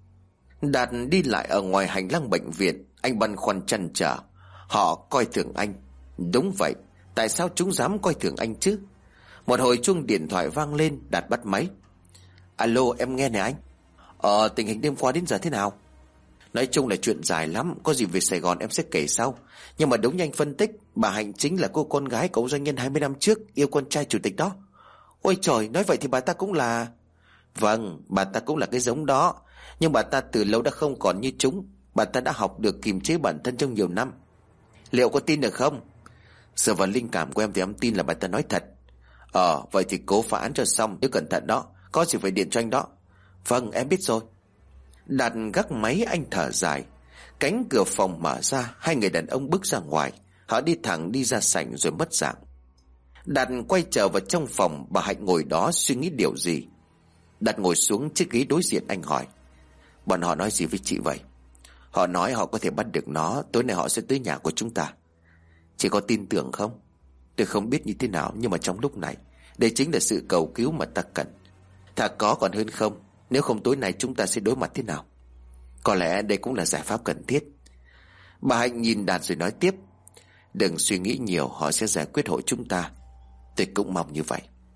Đạt đi lại ở ngoài hành lang bệnh viện. Anh băn khoăn trăn trở. Họ coi thường anh. Đúng vậy, tại sao chúng dám coi thường anh chứ? Một hồi chuông điện thoại vang lên. Đạt bắt máy. Alo, em nghe nè anh. Tình hình đêm qua đến giờ thế nào? Nói chung là chuyện dài lắm, có gì về Sài Gòn em sẽ kể sau. Nhưng mà đúng như anh phân tích, bà Hạnh chính là cô con gái của ông doanh nhân 20 năm trước yêu con trai chủ tịch đó. Ôi trời, nói vậy thì bà ta cũng là... Vâng, bà ta cũng là cái giống đó. Nhưng bà ta từ lâu đã không còn như chúng. Bà ta đã học được kiềm chế bản thân trong nhiều năm. Liệu có tin được không? Dựa vào linh cảm của em thì em tin là bà ta nói thật. Vậy thì cố phá án cho xong, nhớ cẩn thận đó. Có gì phải điện cho anh đó. Vâng, em biết rồi. Đạt gác máy, anh thở dài. Cánh cửa phòng mở ra, hai người đàn ông bước ra ngoài. Họ đi thẳng đi ra sảnh rồi mất dạng. Đạt quay trở vào trong phòng. Bà Hạnh ngồi đó suy nghĩ điều gì. Đạt ngồi xuống chiếc ghế đối diện, anh hỏi: Bọn họ nói gì với chị vậy? Họ nói họ có thể bắt được nó. Tối nay họ sẽ tới nhà của chúng ta. Chị có tin tưởng không? Tôi không biết như thế nào, nhưng mà trong lúc này đây chính là sự cầu cứu mà ta cần. Thà có còn hơn không. Nếu không tối nay chúng ta sẽ đối mặt thế nào? Có lẽ đây cũng là giải pháp cần thiết. Bà Hạnh nhìn Đạt rồi nói tiếp: Đừng suy nghĩ nhiều, họ sẽ giải quyết hộ chúng ta. Tôi cũng mong như vậy.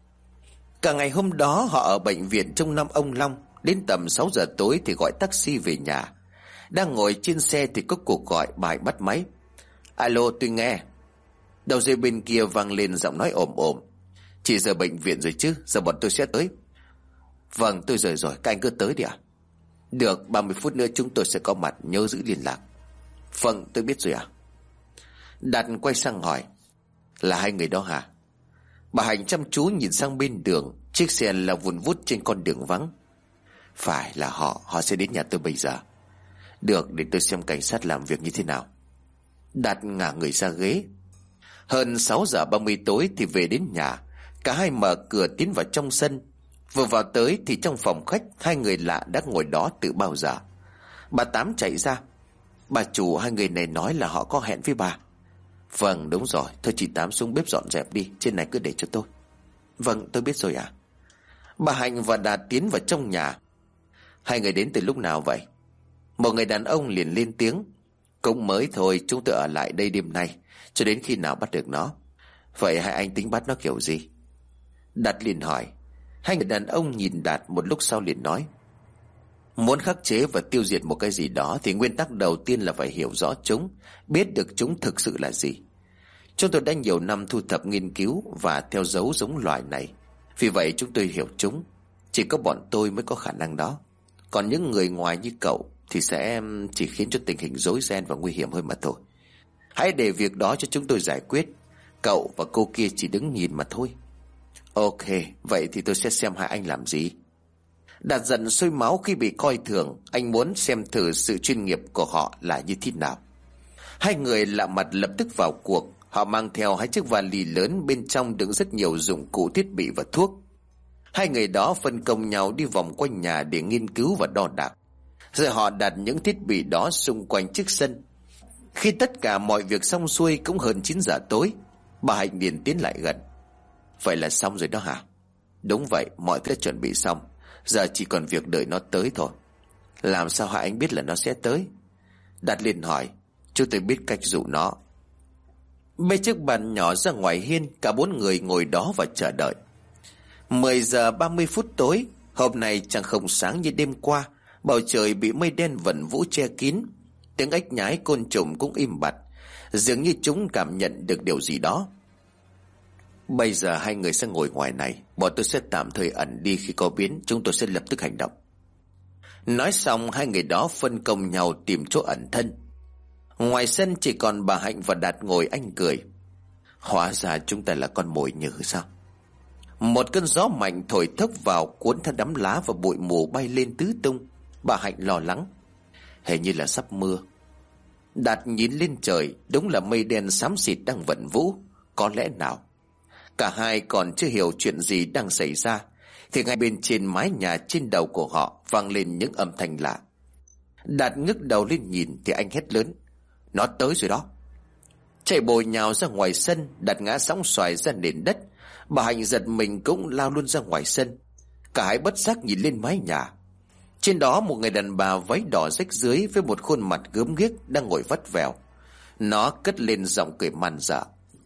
Cả ngày hôm đó họ ở bệnh viện trông nom ông Long. Đến tầm 6 giờ tối thì gọi taxi về nhà. Đang ngồi trên xe thì có cuộc gọi. Bà Hạnh bắt máy. Alo, tôi nghe. Đầu dây bên kia vang lên giọng nói ồm ồm: Chị rời bệnh viện rồi chứ? Giờ bọn tôi sẽ tới. Vâng, tôi rời rồi, các anh cứ tới đi ạ. Được, 30 phút nữa chúng tôi sẽ có mặt, nhớ giữ liên lạc. Vâng, tôi biết rồi ạ. Đạt quay sang hỏi: Là hai người đó hả? Bà Hạnh chăm chú nhìn sang bên đường. Chiếc xe là vùn vút trên con đường vắng. Phải là họ sẽ đến nhà tôi bây giờ. Được, để tôi xem cảnh sát làm việc như thế nào. Đạt ngả người ra ghế. Hơn 6 giờ 30 tối thì về đến nhà. Cả hai mở cửa tiến vào trong sân. Vừa vào tới thì trong phòng khách, hai người lạ đã ngồi đó từ bao giờ. Bà Tám chạy ra: Bà chủ, hai người này nói là họ có hẹn với bà. Vâng, đúng rồi, thôi chị Tám xuống bếp dọn dẹp đi, trên này cứ để cho tôi. Vâng, tôi biết rồi ạ. Bà Hạnh và Đạt tiến vào trong nhà. Hai người đến từ lúc nào vậy? Một người đàn ông liền lên tiếng: Cũng mới thôi, chúng tôi ở lại đây đêm nay cho đến khi nào bắt được nó. Vậy hai anh tính bắt nó kiểu gì? Đạt liền hỏi. Hai người đàn ông nhìn Đạt một lúc sau liền nói: Muốn khắc chế và tiêu diệt một cái gì đó thì nguyên tắc đầu tiên là phải hiểu rõ chúng, biết được chúng thực sự là gì. Chúng tôi đã nhiều năm thu thập nghiên cứu và theo dấu giống loài này. Vì vậy chúng tôi hiểu chúng. Chỉ có bọn tôi mới có khả năng đó. Còn những người ngoài như cậu thì sẽ chỉ khiến cho tình hình rối ren và nguy hiểm hơn mà thôi. Hãy để việc đó cho chúng tôi giải quyết. Cậu và cô kia chỉ đứng nhìn mà thôi. Ok, vậy thì tôi sẽ xem hai anh làm gì. Đạt giận sôi máu khi bị coi thường. Anh muốn xem thử sự chuyên nghiệp của họ là như thế nào. Hai người lạ mặt lập tức vào cuộc. Họ mang theo 2 chiếc vali lớn, bên trong đựng rất nhiều dụng cụ thiết bị và thuốc. Hai người đó phân công nhau đi vòng quanh nhà để nghiên cứu và đo đạc. Rồi họ đặt những thiết bị đó xung quanh chiếc sân. Khi tất cả mọi việc xong xuôi cũng hơn 9 giờ tối. Bà Hạnh liền tiến lại gần. Vậy là xong rồi đó hả? Đúng vậy, mọi thứ chuẩn bị xong, giờ chỉ còn việc đợi nó tới thôi. Làm sao hả anh biết là nó sẽ tới? Đạt liền hỏi. Chúng tôi biết cách dụ nó. Bê chiếc bàn nhỏ ra ngoài hiên, cả 4 người ngồi đó và chờ đợi. 10 giờ 30 phút tối. Hôm nay trăng không sáng như đêm qua. Bầu trời bị mây đen vẩn vũ che kín. Tiếng ếch nhái côn trùng cũng im bặt, dường như chúng cảm nhận được điều gì đó. Bây giờ hai người sẽ ngồi ngoài này, bọn tôi sẽ tạm thời ẩn đi, khi có biến chúng tôi sẽ lập tức hành động. Nói xong hai người đó phân công nhau tìm chỗ ẩn thân. Ngoài sân chỉ còn bà Hạnh và Đạt ngồi. Anh cười. Hóa ra chúng ta là con mồi nhử sao? Một cơn gió mạnh thổi thốc vào, cuốn theo đám lá và bụi mù bay lên tứ tung. Bà Hạnh lo lắng. Hình như là sắp mưa. Đạt nhìn lên trời, đúng là mây đen xám xịt đang vẩn vũ. Có lẽ nào? Cả hai còn chưa hiểu chuyện gì đang xảy ra thì ngay bên trên mái nhà trên đầu của họ vang lên những âm thanh lạ. Đạt ngước đầu lên nhìn thì anh hét lớn. Nó tới rồi đó. Chạy bồi nhào ra ngoài sân. Đạt ngã sóng xoài ra nền đất. Bà Hạnh giật mình cũng lao luôn ra ngoài sân. Cả hai bất giác nhìn lên mái nhà. Trên đó một người đàn bà váy đỏ rách rưới với một khuôn mặt gớm ghiếc đang ngồi vắt vẻo. Nó cất lên giọng cười man dợ.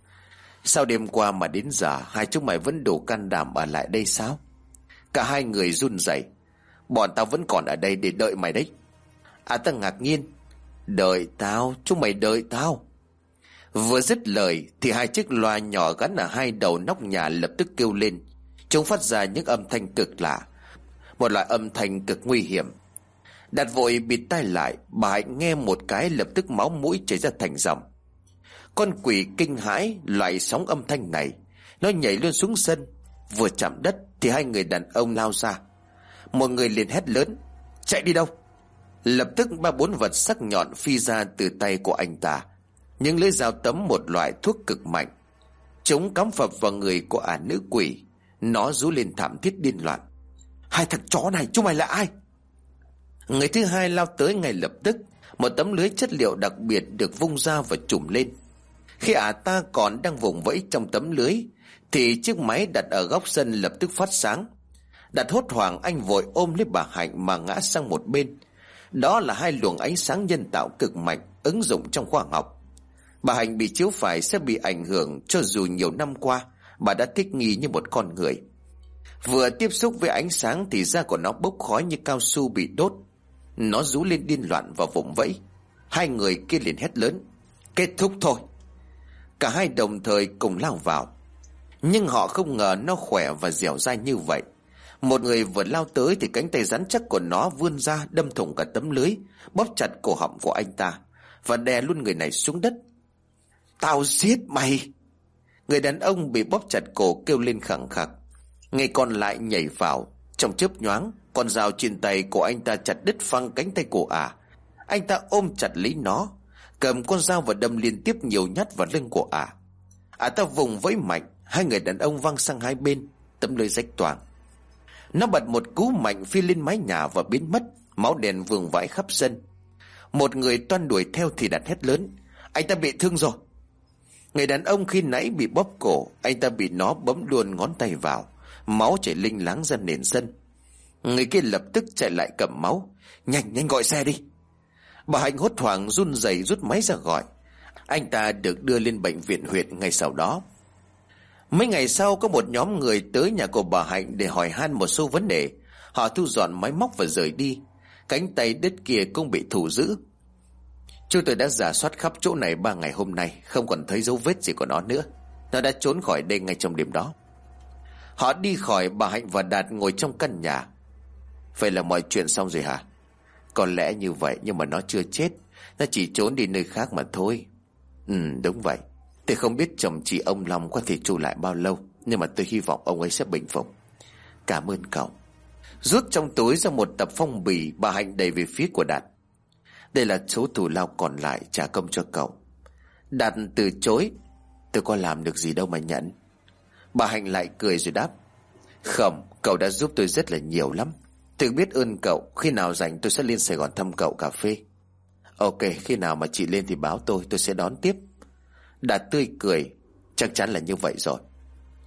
Sao đêm qua mà đến giờ hai chúng mày vẫn đủ can đảm ở lại đây sao? Cả hai người run rẩy. Bọn tao vẫn còn ở đây để đợi mày đấy. À, ta ngạc nhiên. Đợi tao? Chúng mày đợi tao? Vừa dứt lời thì hai chiếc loa nhỏ gắn ở hai đầu nóc nhà lập tức kêu lên. Chúng phát ra những âm thanh cực lạ, một loại âm thanh cực nguy hiểm. Đạt vội bịt tai lại. Bà Hạnh nghe một cái lập tức máu mũi chảy ra thành dòng. Con quỷ kinh hãi loại sóng âm thanh này, nó nhảy luôn xuống sân. Vừa chạm đất thì hai người đàn ông lao ra. Một người liền hét lớn. Chạy đi đâu? Lập tức 3-4 vật sắc nhọn phi ra từ tay của anh ta. Nhưng lưỡi dao tấm một loại thuốc cực mạnh. Chúng cắm phập vào người của nữ quỷ. Nó rú lên thảm thiết điên loạn. Hai thằng chó này, chúng mày là ai? Người thứ hai lao tới ngay lập tức. Một tấm lưới chất liệu đặc biệt được vung ra và trùm lên. Khi ta còn đang vùng vẫy trong tấm lưới thì chiếc máy đặt ở góc sân lập tức phát sáng. Đạt hốt hoảng, anh vội ôm lấy bà Hạnh mà ngã sang một bên. Đó là hai luồng ánh sáng nhân tạo cực mạnh ứng dụng trong khoa học. Bà Hạnh bị chiếu phải sẽ bị ảnh hưởng, cho dù nhiều năm qua bà đã thích nghi như một con người. Vừa tiếp xúc với ánh sáng thì da của nó bốc khói như cao su bị đốt. Nó rú lên điên loạn và vùng vẫy. Hai người kia liền hét lớn. Kết thúc thôi. Cả hai đồng thời cùng lao vào. Nhưng họ không ngờ nó khỏe và dẻo dai như vậy. Một người vừa lao tới thì cánh tay rắn chắc của nó vươn ra đâm thủng cả tấm lưới, bóp chặt cổ họng của anh ta và đè luôn người này xuống đất. Tao giết mày! Người đàn ông bị bóp chặt cổ kêu lên khẳng khặc. Người còn lại nhảy vào. Trong chớp nhoáng, con dao trên tay của anh ta chặt đứt phăng cánh tay của Anh ta ôm chặt lấy nó, cầm con dao và đâm liên tiếp nhiều nhát vào lưng của ta vùng vẫy mạnh. Hai người đàn ông văng sang hai bên, tấm lưới rách toang. Nó bật một cú mạnh phi lên mái nhà và biến mất. Máu đen vương vãi khắp sân. Một người toan đuổi theo thì Đạt hét lớn. Anh ta bị thương rồi. Người đàn ông khi nãy bị bóp cổ, anh ta bị nó bấm luôn ngón tay vào. Máu chảy linh láng ra nền sân. Người kia lập tức chạy lại cầm máu. Nhanh nhanh gọi xe đi. Bà Hạnh hốt hoảng run rẩy rút máy ra gọi. Anh ta được đưa lên bệnh viện huyện ngay sau đó. Mấy ngày sau có một nhóm người tới nhà của bà Hạnh để hỏi han một số vấn đề. Họ thu dọn máy móc và rời đi. Cánh tay đứt kia cũng bị thủ giữ. Chúng tôi đã rà soát khắp chỗ này 3 ngày hôm nay, không còn thấy dấu vết gì của nó nữa. Nó đã trốn khỏi đây ngay trong đêm đó. Họ đi khỏi, bà Hạnh và Đạt ngồi trong căn nhà. Vậy là mọi chuyện xong rồi hả? Có lẽ như vậy, nhưng mà nó chưa chết. Nó chỉ trốn đi nơi khác mà thôi. Đúng vậy. Tôi không biết chồng chị ông Long có thể trụ lại bao lâu, nhưng mà tôi hy vọng ông ấy sẽ bình phục. Cảm ơn cậu. Rút trong túi ra một tập phong bì, bà Hạnh đẩy về phía của Đạt. Đây là số thù lao còn lại, trả công cho cậu. Đạt từ chối. Tôi có làm được gì đâu mà nhận. Bà Hạnh lại cười rồi đáp. Không, cậu đã giúp tôi rất là nhiều lắm. Tôi biết ơn cậu. Khi nào rảnh tôi sẽ lên Sài Gòn thăm cậu cà phê. Ok, khi nào mà chị lên thì báo tôi sẽ đón tiếp. Đạt tươi cười. Chắc chắn là như vậy rồi.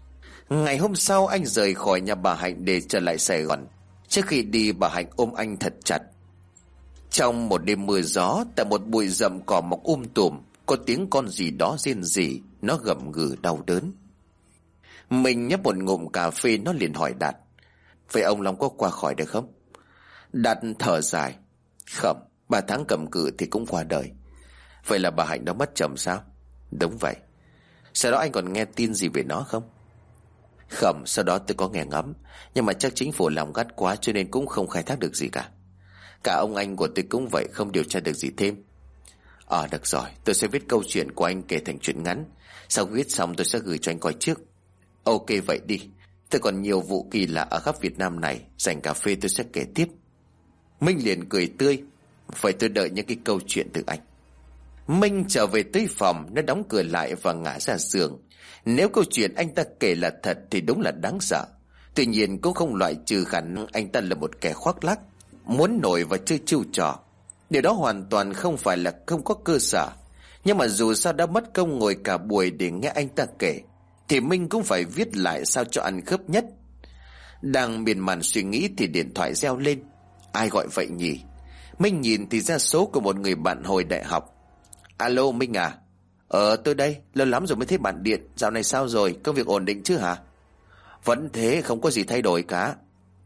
Ngày hôm sau anh rời khỏi nhà bà Hạnh để trở lại Sài Gòn. Trước khi đi, bà Hạnh ôm anh thật chặt. Trong một đêm mưa gió, tại một bụi rậm cỏ mọc tùm, có tiếng con gì đó rên rỉ, nó gầm gừ đau đớn. Mình nhấp một ngụm cà phê, nó liền hỏi Đạt: vậy ông Long có qua khỏi được không? Đạt thở dài: không, 3 tháng cầm cự thì cũng qua đời. Vậy là bà Hạnh đã mất chồng sao? Đúng vậy. Sau đó anh còn nghe tin gì về nó không? Không, sau đó tôi có nghe ngóng, nhưng mà chắc chính phủ lòng gắt quá cho nên cũng không khai thác được gì cả. Cả ông anh của tôi cũng vậy, không điều tra được gì thêm. Được rồi, tôi sẽ viết câu chuyện của anh kể thành chuyện ngắn. Sau viết xong tôi sẽ gửi cho anh coi trước. Ok vậy đi. Tôi còn nhiều vụ kỳ lạ ở khắp Việt Nam này, dành cà phê tôi sẽ kể tiếp. Minh liền cười tươi: vậy tôi đợi những cái câu chuyện từ anh. Minh trở về tới phòng, nó đóng cửa lại và ngã ra giường. Nếu câu chuyện anh ta kể là thật thì đúng là đáng sợ. Tuy nhiên cũng không loại trừ khả năng anh ta là một kẻ khoác lác, muốn nổi và chơi chiêu trò. Điều đó hoàn toàn không phải là không có cơ sở. Nhưng mà dù sao đã mất công ngồi cả buổi để nghe anh ta kể, thì Minh cũng phải viết lại sao cho ăn khớp nhất. Đang miên man suy nghĩ thì điện thoại reo lên. Ai gọi vậy nhỉ? Minh nhìn thì ra số của một người bạn hồi đại học. Alo Minh à? Tôi đây, lâu lắm rồi mới thấy bạn điện. Dạo này sao rồi, công việc ổn định chứ hả? Vẫn thế, không có gì thay đổi cả.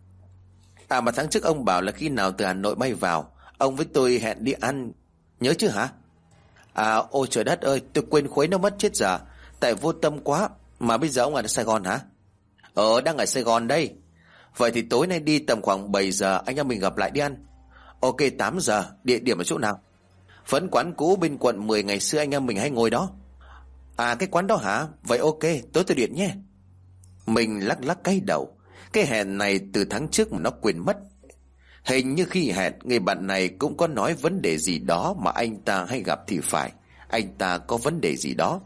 Mà tháng trước ông bảo là khi nào từ Hà Nội bay vào, ông với tôi hẹn đi ăn, nhớ chứ hả? Ôi trời đất ơi, tôi quên khuấy nó mất chết giờ. Tại vô tâm quá. Mà bây giờ ông ở Sài Gòn hả? Đang ở Sài Gòn đây. Vậy thì tối nay đi tầm khoảng 7 giờ anh em mình gặp lại đi ăn. Ok, 8 giờ, địa điểm ở chỗ nào? Vẫn quán cũ bên quận 10 ngày xưa anh em mình hay ngồi đó. Cái quán đó hả? Vậy ok, tối tôi điện nhé. Mình lắc lắc cái đầu. Cái hẹn này từ tháng trước mà nó quên mất. Hình như khi hẹn, người bạn này cũng có nói vấn đề gì đó mà anh ta hay gặp thì phải. Anh ta có vấn đề gì đó.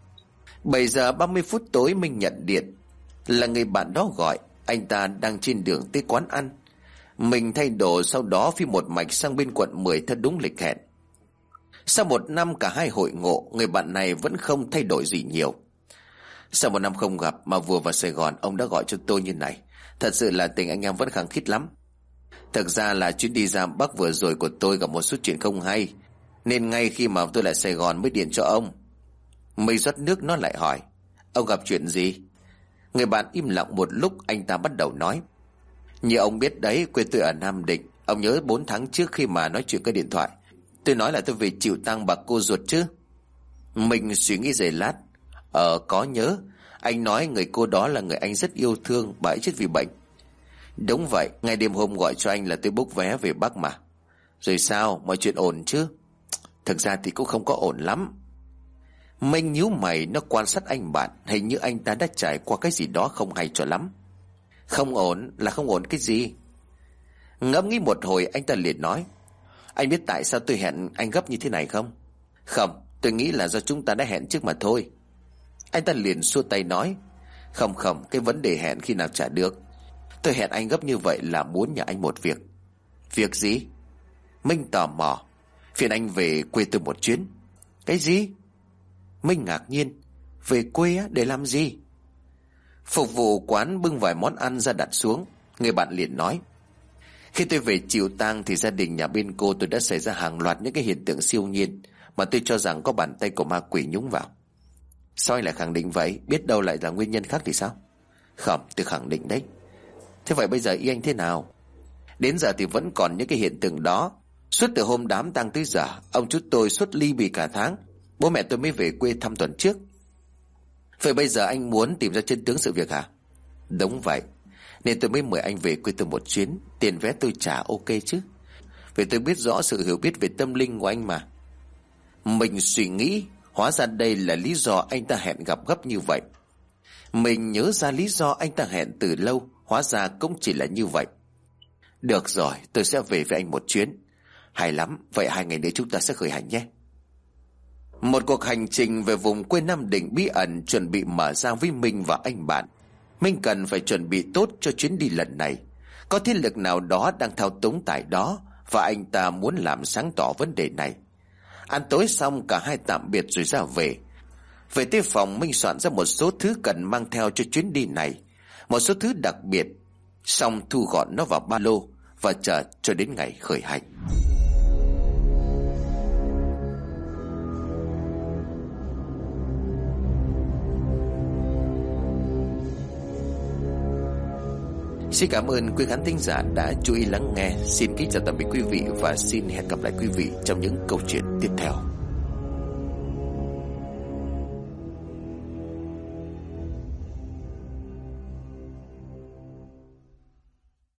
7 giờ 30 phút tối mình nhận điện. Là người bạn đó gọi. Anh ta đang trên đường tới quán ăn. Mình thay đồ sau đó phi một mạch sang bên quận 10 theo đúng lịch hẹn. Sau 1 năm cả hai hội ngộ, người bạn này vẫn không thay đổi gì nhiều. Sau 1 năm không gặp mà vừa vào Sài Gòn ông đã gọi cho tôi như này. Thật sự là tình anh em vẫn khăng khít lắm. Thực ra là chuyến đi ra Bắc vừa rồi của tôi gặp một số chuyện không hay, nên ngay khi mà tôi lại Sài Gòn mới điện cho ông. Mây rót nước nó lại hỏi: ông gặp chuyện gì? Người bạn im lặng một lúc, anh ta bắt đầu nói: như ông biết đấy, quê tôi ở Nam Định. Ông nhớ 4 tháng trước khi mà nói chuyện qua điện thoại, tôi nói là tôi về chịu tang bà cô ruột chứ? Mình suy nghĩ giây lát. Có nhớ. Anh nói người cô đó là người anh rất yêu thương, bà ấy chết vì bệnh. Đúng vậy, ngay đêm hôm gọi cho anh là tôi book vé về Bắc mà. Rồi sao, mọi chuyện ổn chứ? Thực ra thì cũng không có ổn lắm. Minh nhíu mày, nó quan sát anh bạn. Hình như anh ta đã trải qua cái gì đó không hay cho lắm. Không ổn là không ổn cái gì? Ngẫm nghĩ một hồi anh ta liền nói: anh biết tại sao tôi hẹn anh gấp như thế này không? Không, tôi nghĩ là do chúng ta đã hẹn trước mà thôi. Anh ta liền xua tay nói: không, cái vấn đề hẹn khi nào trả được. Tôi hẹn anh gấp như vậy là muốn nhờ anh một việc. Việc gì? Minh tò mò. Phiền anh về quê tôi một chuyến. Cái gì? Minh ngạc nhiên. Về quê á, để làm gì? Phục vụ quán bưng vài món ăn ra đặt xuống. Người bạn liền nói: khi tôi về chịu tang thì gia đình nhà bên cô tôi đã xảy ra hàng loạt những cái hiện tượng siêu nhiên mà tôi cho rằng có bàn tay của ma quỷ nhúng vào. Sao anh lại khẳng định vậy? Biết đâu lại là nguyên nhân khác thì sao? Không, tôi khẳng định đấy. Thế vậy bây giờ ý anh thế nào? Đến giờ thì vẫn còn những cái hiện tượng đó. Suốt từ hôm đám tang tới giờ, ông chú tôi suốt ly bì cả tháng. Bố mẹ tôi mới về quê thăm tuần trước. Vậy bây giờ anh muốn tìm ra chân tướng sự việc hả? Đúng vậy. Nên tôi mới mời anh về quê tôi một chuyến. Tiền vé tôi trả ok chứ? Vì tôi biết rõ sự hiểu biết về tâm linh của anh mà. Mình suy nghĩ, hóa ra đây là lý do anh ta hẹn gặp gấp như vậy. Mình nhớ ra lý do anh ta hẹn từ lâu, hóa ra cũng chỉ là như vậy. Được rồi, tôi sẽ về với anh một chuyến. Hay lắm, vậy 2 ngày nữa chúng ta sẽ khởi hành nhé. Một cuộc hành trình về vùng quê Nam Định bí ẩn chuẩn bị mở ra với Minh và anh bạn. Minh cần phải chuẩn bị tốt cho chuyến đi lần này. Có thế lực nào đó đang thao túng tại đó, và anh ta muốn làm sáng tỏ vấn đề này. Ăn tối xong cả hai tạm biệt rồi ra về. Về tới phòng, Minh soạn ra một số thứ cần mang theo cho chuyến đi này, một số thứ đặc biệt, xong thu gọn nó vào ba lô và chờ cho đến ngày khởi hành. Xin cảm ơn quý khán thính giả đã chú ý lắng nghe. Xin kính chào tạm biệt quý vị và xin hẹn gặp lại quý vị trong những câu chuyện tiếp theo.